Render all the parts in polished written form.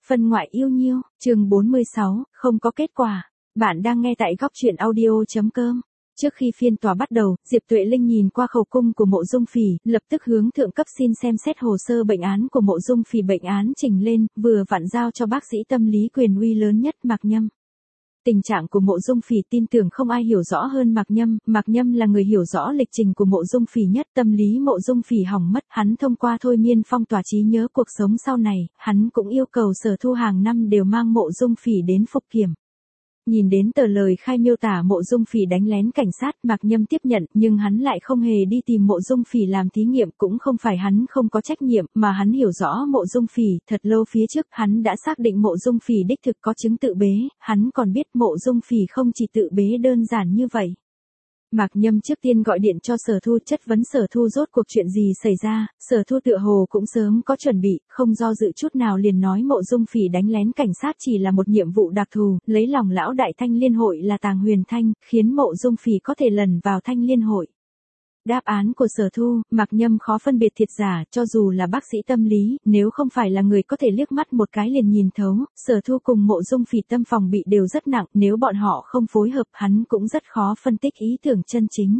Phân ngoại yêu nhiêu, chương 46, không có kết quả. Bạn đang nghe tại góc truyện audio.com. Trước khi phiên tòa bắt đầu, Diệp Tuệ Linh nhìn qua khẩu cung của Mộ Dung Phỉ, lập tức hướng thượng cấp xin xem xét hồ sơ bệnh án của Mộ Dung Phỉ. Bệnh án trình lên, vừa vặn giao cho bác sĩ tâm lý quyền uy lớn nhất Mạc Nhâm. Tình trạng của Mộ Dung Phỉ tin tưởng không ai hiểu rõ hơn Mạc Nhâm là người hiểu rõ lịch trình của Mộ Dung Phỉ nhất. Tâm lý Mộ Dung Phỉ hỏng mất, hắn thông qua thôi miên phong tỏa trí nhớ cuộc sống sau này, hắn cũng yêu cầu Sở Thu hàng năm đều mang Mộ Dung Phỉ đến phục kiểm. Nhìn đến tờ lời khai miêu tả Mộ Dung Phỉ đánh lén cảnh sát, Mạc Nhâm tiếp nhận, nhưng hắn lại không hề đi tìm Mộ Dung Phỉ làm thí nghiệm. Cũng không phải hắn không có trách nhiệm, mà hắn hiểu rõ Mộ Dung Phỉ. Thật lâu phía trước hắn đã xác định Mộ Dung Phỉ đích thực có chứng tự bế, hắn còn biết Mộ Dung Phỉ không chỉ tự bế đơn giản như vậy. Mạc Nhâm trước tiên gọi điện cho Sở Thu chất vấn Sở Thu rốt cuộc chuyện gì xảy ra. Sở Thu tựa hồ cũng sớm có chuẩn bị, không do dự chút nào liền nói Mộ Dung Phỉ đánh lén cảnh sát chỉ là một nhiệm vụ đặc thù, lấy lòng lão đại Thanh Liên hội là Tàng Huyền Thanh, khiến Mộ Dung Phỉ có thể lần vào Thanh Liên hội. Đáp án của Sở Thu, Mạc Nhâm khó phân biệt thiệt giả. Cho dù là bác sĩ tâm lý, nếu không phải là người có thể liếc mắt một cái liền nhìn thấu, Sở Thu cùng Mộ Dung Phỉ tâm phòng bị đều rất nặng, nếu bọn họ không phối hợp hắn cũng rất khó phân tích ý tưởng chân chính.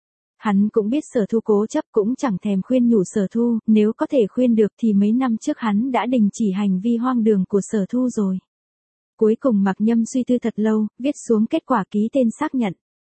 Hắn cũng biết Sở Thu cố chấp, cũng chẳng thèm khuyên nhủ Sở Thu, nếu có thể khuyên được thì mấy năm trước hắn đã đình chỉ hành vi hoang đường của Sở Thu rồi. Cuối cùng Mạc Nhâm suy tư thật lâu, viết xuống kết quả ký tên xác nhận.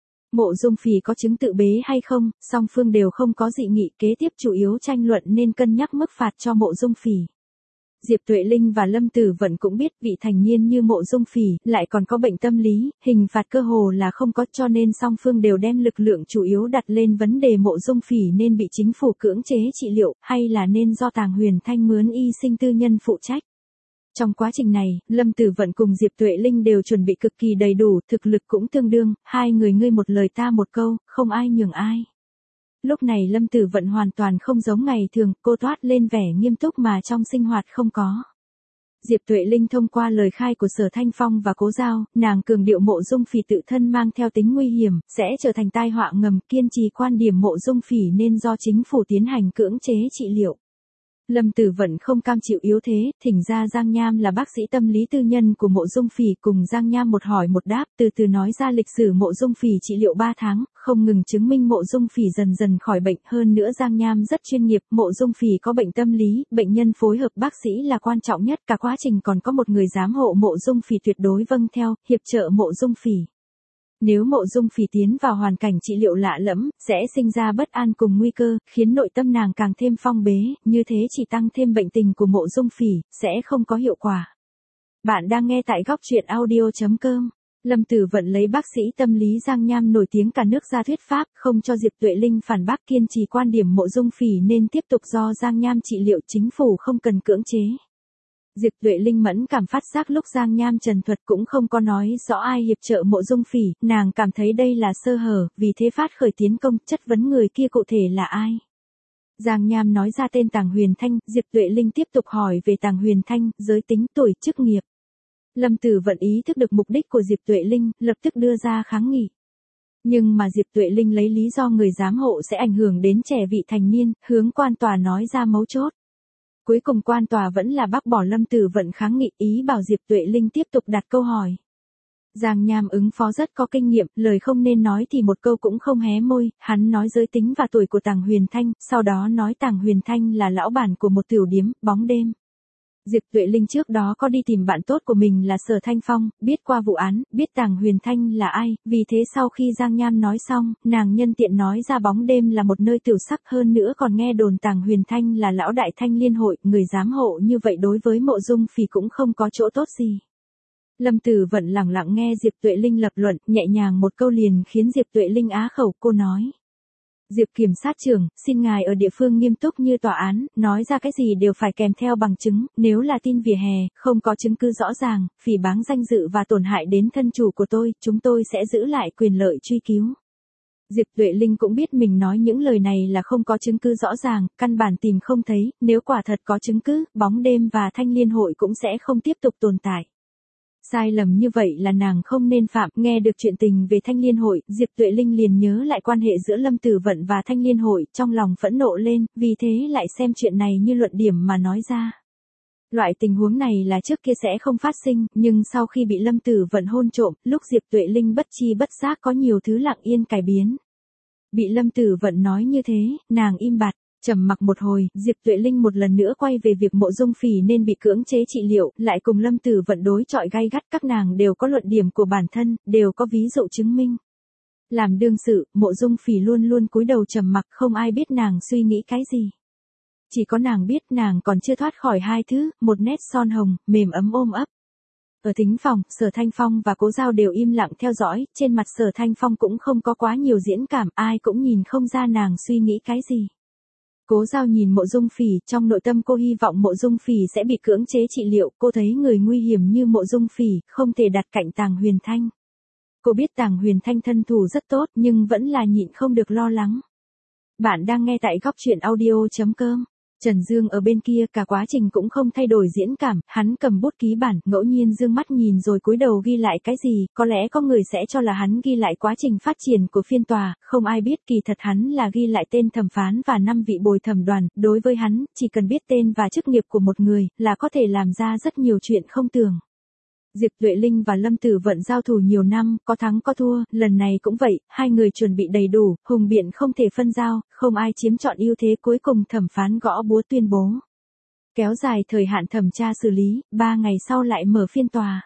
Mộ Dung Phỉ có chứng tự bế hay không, song phương đều không có dị nghị, kế tiếp chủ yếu tranh luận nên cân nhắc mức phạt cho Mộ Dung Phỉ. Diệp Tuệ Linh và Lâm Tử Vận cũng biết vị thành niên như Mộ Dung Phỉ, lại còn có bệnh tâm lý, hình phạt cơ hồ là không có, cho nên song phương đều đem lực lượng chủ yếu đặt lên vấn đề Mộ Dung Phỉ nên bị chính phủ cưỡng chế trị liệu, hay là nên do Tàng Huyền Thanh mướn y sinh tư nhân phụ trách. Trong quá trình này, Lâm Tử Vận cùng Diệp Tuệ Linh đều chuẩn bị cực kỳ đầy đủ, thực lực cũng tương đương, hai người ngươi một lời ta một câu, không ai nhường ai. Lúc này Lâm Tử Vận hoàn toàn không giống ngày thường, cô toát lên vẻ nghiêm túc mà trong sinh hoạt không có. Diệp Tuệ Linh thông qua lời khai của Sở Thanh Phong và Cố Giao, nàng cường điệu Mộ Dung Phỉ tự thân mang theo tính nguy hiểm, sẽ trở thành tai họa ngầm, kiên trì quan điểm Mộ Dung Phỉ nên do chính phủ tiến hành cưỡng chế trị liệu. Lâm Tử Vận không cam chịu yếu thế, thỉnh ra Giang Nham là bác sĩ tâm lý tư nhân của Mộ Dung Phỉ, cùng Giang Nham một hỏi một đáp, từ từ nói ra lịch sử Mộ Dung Phỉ trị liệu 3 tháng, không ngừng chứng minh Mộ Dung Phỉ dần dần khỏi bệnh. Hơn nữa Giang Nham rất chuyên nghiệp, Mộ Dung Phỉ có bệnh tâm lý, bệnh nhân phối hợp bác sĩ là quan trọng nhất, cả quá trình còn có một người giám hộ Mộ Dung Phỉ tuyệt đối vâng theo, hiệp trợ Mộ Dung Phỉ. Nếu Mộ Dung Phỉ tiến vào hoàn cảnh trị liệu lạ lẫm, sẽ sinh ra bất an cùng nguy cơ, khiến nội tâm nàng càng thêm phong bế, như thế chỉ tăng thêm bệnh tình của Mộ Dung Phỉ, sẽ không có hiệu quả. Bạn đang nghe tại góc truyện audio.com. Lâm Tử Vận lấy bác sĩ tâm lý Giang Nham nổi tiếng cả nước ra thuyết pháp, không cho Diệp Tuệ Linh phản bác, kiên trì quan điểm Mộ Dung Phỉ nên tiếp tục do Giang Nham trị liệu, chính phủ không cần cưỡng chế. Diệp Tuệ Linh mẫn cảm phát giác lúc Giang Nham trần thuật cũng không có nói rõ ai hiệp trợ Mộ Dung Phỉ, nàng cảm thấy đây là sơ hở, vì thế phát khởi tiến công, chất vấn người kia cụ thể là ai. Giang Nham nói ra tên Tàng Huyền Thanh, Diệp Tuệ Linh tiếp tục hỏi về Tàng Huyền Thanh, giới tính, tuổi, chức nghiệp. Lâm Tử Vận ý thức được mục đích của Diệp Tuệ Linh, lập tức đưa ra kháng nghị. Nhưng mà Diệp Tuệ Linh lấy lý do người giám hộ sẽ ảnh hưởng đến trẻ vị thành niên, hướng quan tòa nói ra mấu chốt. Cuối cùng quan tòa vẫn là bác bỏ Lâm Tử Vận kháng nghị, ý bảo Diệp Tuệ Linh tiếp tục đặt câu hỏi. Giang Nham ứng phó rất có kinh nghiệm, lời không nên nói thì một câu cũng không hé môi, hắn nói giới tính và tuổi của Tàng Huyền Thanh, sau đó nói Tàng Huyền Thanh là lão bản của một tiểu điếm, bóng đêm. Diệp Tuệ Linh trước đó có đi tìm bạn tốt của mình là Sở Thanh Phong, biết qua vụ án, biết Tàng Huyền Thanh là ai, vì thế sau khi Giang Nham nói xong, nàng nhân tiện nói ra bóng đêm là một nơi tiểu sắc, hơn nữa còn nghe đồn Tàng Huyền Thanh là lão đại Thanh Liên hội, người giám hộ như vậy đối với Mộ Dung Phỉ cũng không có chỗ tốt gì. Lâm Tử Vận lặng lặng nghe Diệp Tuệ Linh lập luận, nhẹ nhàng một câu liền khiến Diệp Tuệ Linh á khẩu, cô nói. Diệp kiểm sát trưởng, xin ngài ở địa phương nghiêm túc như tòa án, nói ra cái gì đều phải kèm theo bằng chứng, nếu là tin vỉa hè, không có chứng cứ rõ ràng, phỉ báng danh dự và tổn hại đến thân chủ của tôi, chúng tôi sẽ giữ lại quyền lợi truy cứu. Diệp Tuệ Linh cũng biết mình nói những lời này là không có chứng cứ rõ ràng, căn bản tìm không thấy, nếu quả thật có chứng cứ, bóng đêm và Thanh Liên hội cũng sẽ không tiếp tục tồn tại. Sai lầm như vậy là nàng không nên phạm. Nghe được chuyện tình về Thanh Liên hội, Diệp Tuệ Linh liền nhớ lại quan hệ giữa Lâm Tử Vận và Thanh Liên hội, trong lòng phẫn nộ lên, vì thế lại xem chuyện này như luận điểm mà nói ra. Loại tình huống này là trước kia sẽ không phát sinh, nhưng sau khi bị Lâm Tử Vận hôn trộm, lúc Diệp Tuệ Linh bất chi bất giác có nhiều thứ lặng yên cải biến. Bị Lâm Tử Vận nói như thế, nàng im bặt, trầm mặc một hồi, Diệp Tuệ Linh một lần nữa quay về việc Mộ Dung Phỉ nên bị cưỡng chế trị liệu, lại cùng Lâm Tử Vận đối chọi gay gắt, các nàng đều có luận điểm của bản thân, đều có ví dụ chứng minh. Làm đương sự, Mộ Dung Phỉ luôn luôn cúi đầu trầm mặc, không ai biết nàng suy nghĩ cái gì. Chỉ có nàng biết nàng còn chưa thoát khỏi hai thứ, một nét son hồng, mềm ấm ôm ấp. Ở thính phòng, Sở Thanh Phong và Cố Giao đều im lặng theo dõi, trên mặt Sở Thanh Phong cũng không có quá nhiều diễn cảm, ai cũng nhìn không ra nàng suy nghĩ cái gì. Cố Giao nhìn Mộ Dung Phỉ, trong nội tâm cô hy vọng Mộ Dung Phỉ sẽ bị cưỡng chế trị liệu, cô thấy người nguy hiểm như Mộ Dung Phỉ, không thể đặt cạnh Tàng Huyền Thanh. Cô biết Tàng Huyền Thanh thân thủ rất tốt, nhưng vẫn là nhịn không được lo lắng. Bạn đang nghe tại góc truyện audio.com. Trần Dương ở bên kia cả quá trình cũng không thay đổi diễn cảm, hắn cầm bút ký bản, ngẫu nhiên dương mắt nhìn rồi cúi đầu ghi lại cái gì, có lẽ có người sẽ cho là hắn ghi lại quá trình phát triển của phiên tòa, không ai biết kỳ thật hắn là ghi lại tên thẩm phán và 5 vị bồi thẩm đoàn, đối với hắn, chỉ cần biết tên và chức nghiệp của một người, là có thể làm ra rất nhiều chuyện không tưởng. Diệp Tuệ Linh và Lâm Tử Vận giao thủ nhiều năm, có thắng có thua, lần này cũng vậy, hai người chuẩn bị đầy đủ, hùng biện không thể phân giao, không ai chiếm trọn ưu thế, cuối cùng thẩm phán gõ búa tuyên bố. Kéo dài thời hạn thẩm tra xử lý, 3 ngày sau lại mở phiên tòa.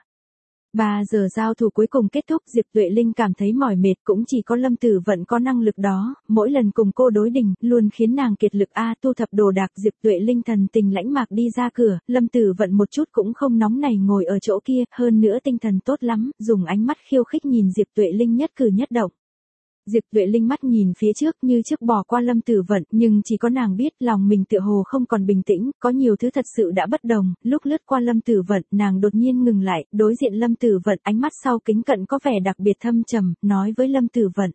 3 giờ giao thủ cuối cùng kết thúc, Diệp Tuệ Linh cảm thấy mỏi mệt, cũng chỉ có Lâm Tử Vận có năng lực đó, mỗi lần cùng cô đối đỉnh, luôn khiến nàng kiệt lực thu thập đồ đạc. Diệp Tuệ Linh thần tình lãnh mạc đi ra cửa, Lâm Tử Vận một chút cũng không nóng nảy ngồi ở chỗ kia, hơn nữa tinh thần tốt lắm, dùng ánh mắt khiêu khích nhìn Diệp Tuệ Linh nhất cử nhất động. Diệp Tuệ Linh mắt nhìn phía trước như trước bỏ qua Lâm Tử Vận, nhưng chỉ có nàng biết lòng mình tựa hồ không còn bình tĩnh, có nhiều thứ thật sự đã bất đồng, lúc lướt qua Lâm Tử Vận, nàng đột nhiên ngừng lại, đối diện Lâm Tử Vận, ánh mắt sau kính cận có vẻ đặc biệt thâm trầm, nói với Lâm Tử Vận.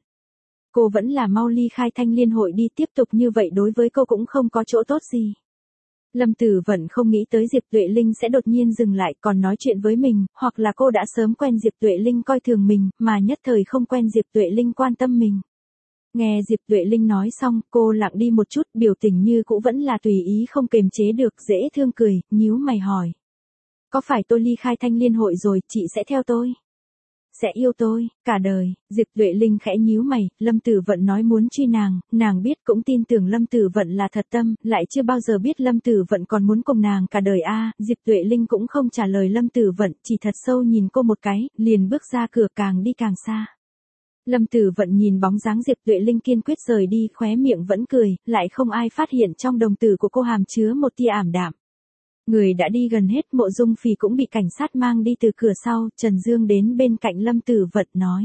Cô vẫn là mau ly khai Thanh Liên hội đi, tiếp tục như vậy đối với cô cũng không có chỗ tốt gì. Lâm Tử Vận không nghĩ tới Diệp Tuệ Linh sẽ đột nhiên dừng lại còn nói chuyện với mình, hoặc là cô đã sớm quen Diệp Tuệ Linh coi thường mình, mà nhất thời không quen Diệp Tuệ Linh quan tâm mình. Nghe Diệp Tuệ Linh nói xong, cô lặng đi một chút, biểu tình như cũ vẫn là tùy ý không kềm chế được, dễ thương cười, nhíu mày hỏi. Có phải tôi ly khai Thanh Liên hội rồi, chị sẽ theo tôi? Sẽ yêu tôi, cả đời. Diệp Tuệ Linh khẽ nhíu mày, Lâm Tử Vận nói muốn truy nàng biết cũng tin tưởng Lâm Tử Vận là thật tâm, lại chưa bao giờ biết Lâm Tử Vận còn muốn cùng nàng cả đời Diệp Tuệ Linh cũng không trả lời Lâm Tử Vận, chỉ thật sâu nhìn cô một cái, liền bước ra cửa, càng đi càng xa. Lâm Tử Vận nhìn bóng dáng Diệp Tuệ Linh kiên quyết rời đi, khóe miệng vẫn cười, lại không ai phát hiện trong đồng tử của cô hàm chứa một tia ảm đạm. Người đã đi gần hết, Mộ Dung Phỉ cũng bị cảnh sát mang đi từ cửa sau, Trần Dương đến bên cạnh Lâm Tử Vận nói.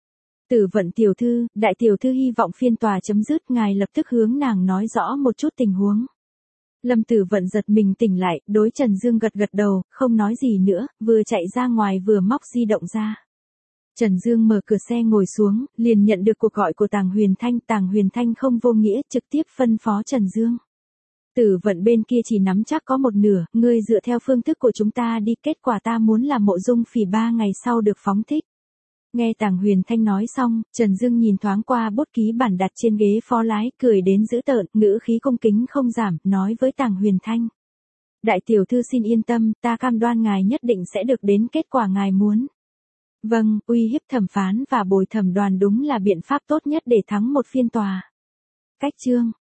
Tử Vận tiểu thư, đại tiểu thư hy vọng phiên tòa chấm dứt, ngài lập tức hướng nàng nói rõ một chút tình huống. Lâm Tử Vận giật mình tỉnh lại, đối Trần Dương gật gật đầu, không nói gì nữa, vừa chạy ra ngoài vừa móc di động ra. Trần Dương mở cửa xe ngồi xuống, liền nhận được cuộc gọi của Tàng Huyền Thanh không vô nghĩa, trực tiếp phân phó Trần Dương. Tử Vận bên kia chỉ nắm chắc có một nửa, ngươi dựa theo phương thức của chúng ta đi, kết quả ta muốn là Mộ Dung Phỉ 3 ngày sau được phóng thích. Nghe Tàng Huyền Thanh nói xong, Trần Dương nhìn thoáng qua bút ký bản đặt trên ghế phó lái, cười đến dữ tợn, ngữ khí cung kính không giảm, nói với Tàng Huyền Thanh. Đại tiểu thư xin yên tâm, ta cam đoan ngài nhất định sẽ được đến kết quả ngài muốn. Vâng, uy hiếp thẩm phán và bồi thẩm đoàn đúng là biện pháp tốt nhất để thắng một phiên tòa. Cách chương